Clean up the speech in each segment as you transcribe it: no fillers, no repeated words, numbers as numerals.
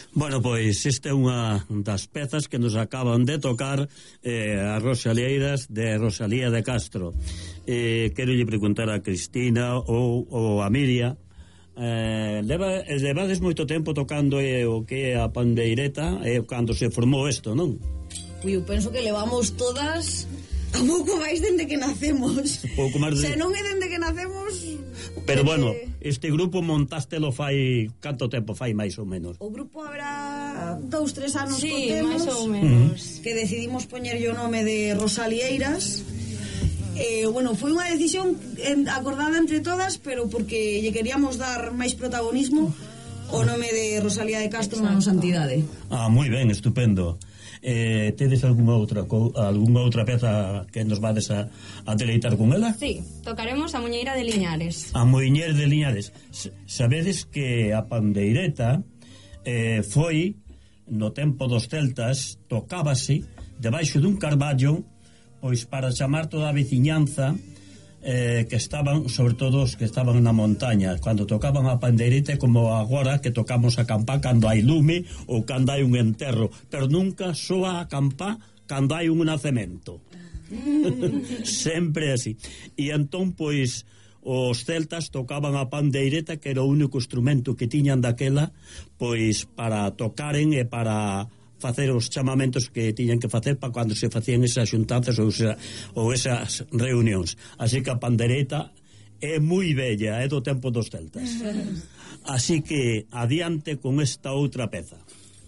Bueno, pois esta é unha das pezas que nos acaban de tocar as Rosaleiras de Rosalía de Castro. Quero lle preguntar a Cristina ou a Miria, levades moito tempo tocando o que é a pandeireta cando se formou isto, non? Eu penso que levamos todas a pouco máis dende que nacemos. Pouco máis de... Se non é dende que nacemos... Pero bueno, este grupo montástelo fai... Canto tempo fai máis ou menos? O grupo habrá 2-3 anos sí, que temos, máis ou menos. que decidimos poñerlle o nome de Rosalieiras. Bueno, foi unha decisión acordada entre todas, pero porque lle queríamos dar máis protagonismo o nome de Rosalía de Castro na nosa entidade. Moi ben, estupendo. Tedes algunha outra peza que nos vades a deleitar con ela? Sí, tocaremos a Muñeira de Liñares. A Muñeira de Liñares. Sabedes que a pandeireta foi no tempo dos celtas, tocábase debaixo dun carballo, pois para chamar toda a veciñanza que estaban, sobre todo os que estaban na montaña, cando tocaban a pandeireta, como agora que tocamos a campá cando hai lume ou cando hai un enterro, pero nunca soa a campá cando hai un nacemento. Sempre así. E entón, pois, os celtas tocaban a pandeireta, que era o único instrumento que tiñan daquela, pois, para tocaren e para facer os chamamentos que tiñan que facer para cando se facían esas xuntanzas ou esas reunións. Así que a pandereta é moi bella, é do tempo dos celtas. Así que adiante con esta outra peza.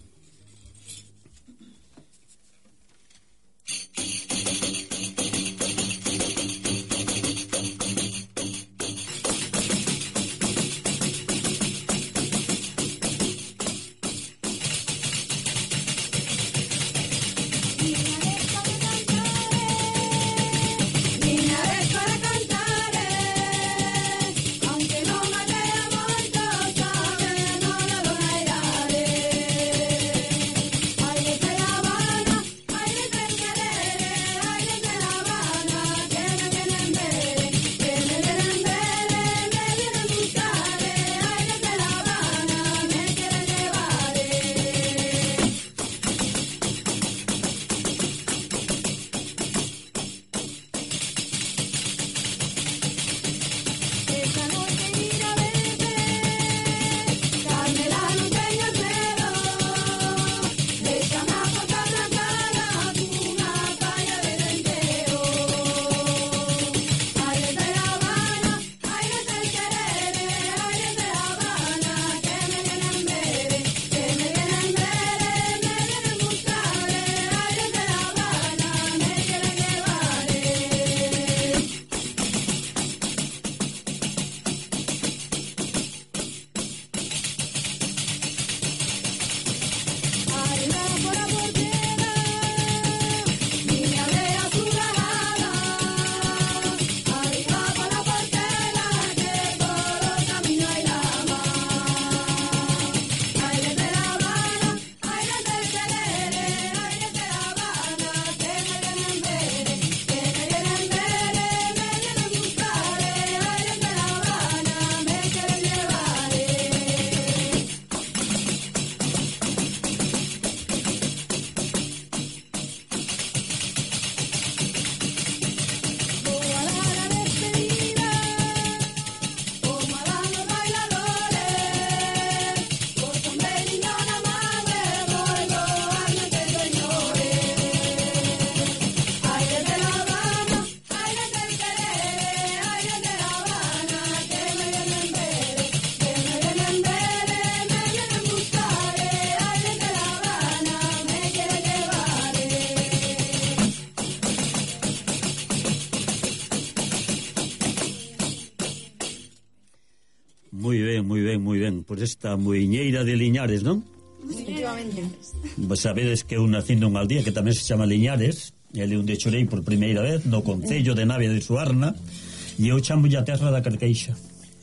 Moi ben, por esta Muiñeira de Liñares, non? Efectivamente. Sabedes que eu nací nun aldea que tamén se chama Liñares, e ali onde chorei por primeira vez, no concello de Navia de Suarna, e eu chamo a terra da Carqueixa.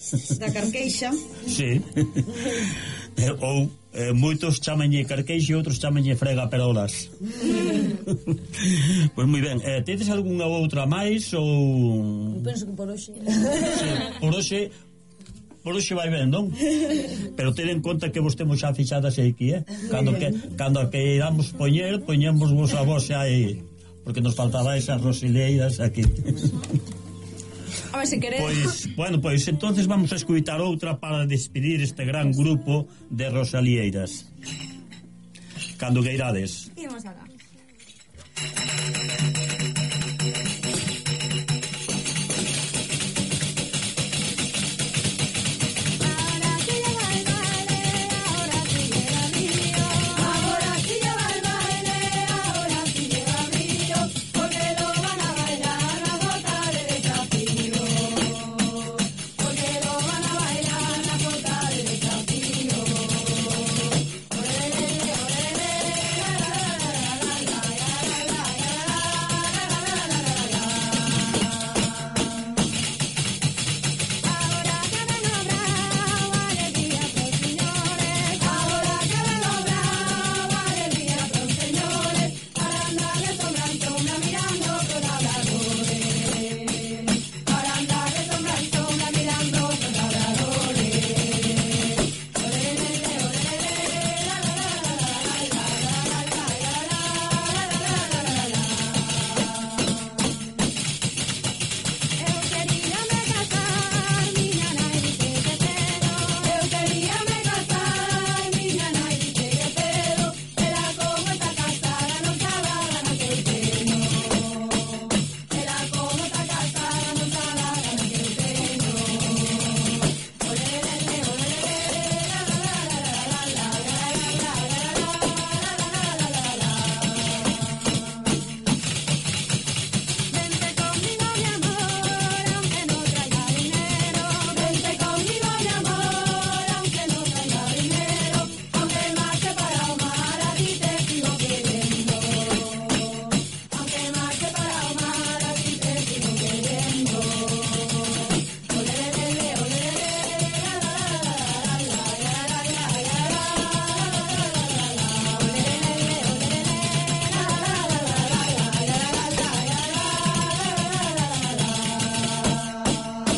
Da Carqueixa? Sí. Ou moitos chamanlle Carqueixa e outros chamanlle Fregaperolas. Pois moi ben, tedes algunha outra máis ou... Eu penso que por hoxe... Sí, por hoxe por hoxe vai ben, non? Pero ten en conta que vos temos xa fixadas aquí, cando que iramos poñemos vos a vos xa aí, porque nos faltaba esas rosileiras aquí. A ver se queredes. Pois entonces vamos a escutar outra para despedir este gran grupo de rosalieiras. Cando queirades. Imos acá.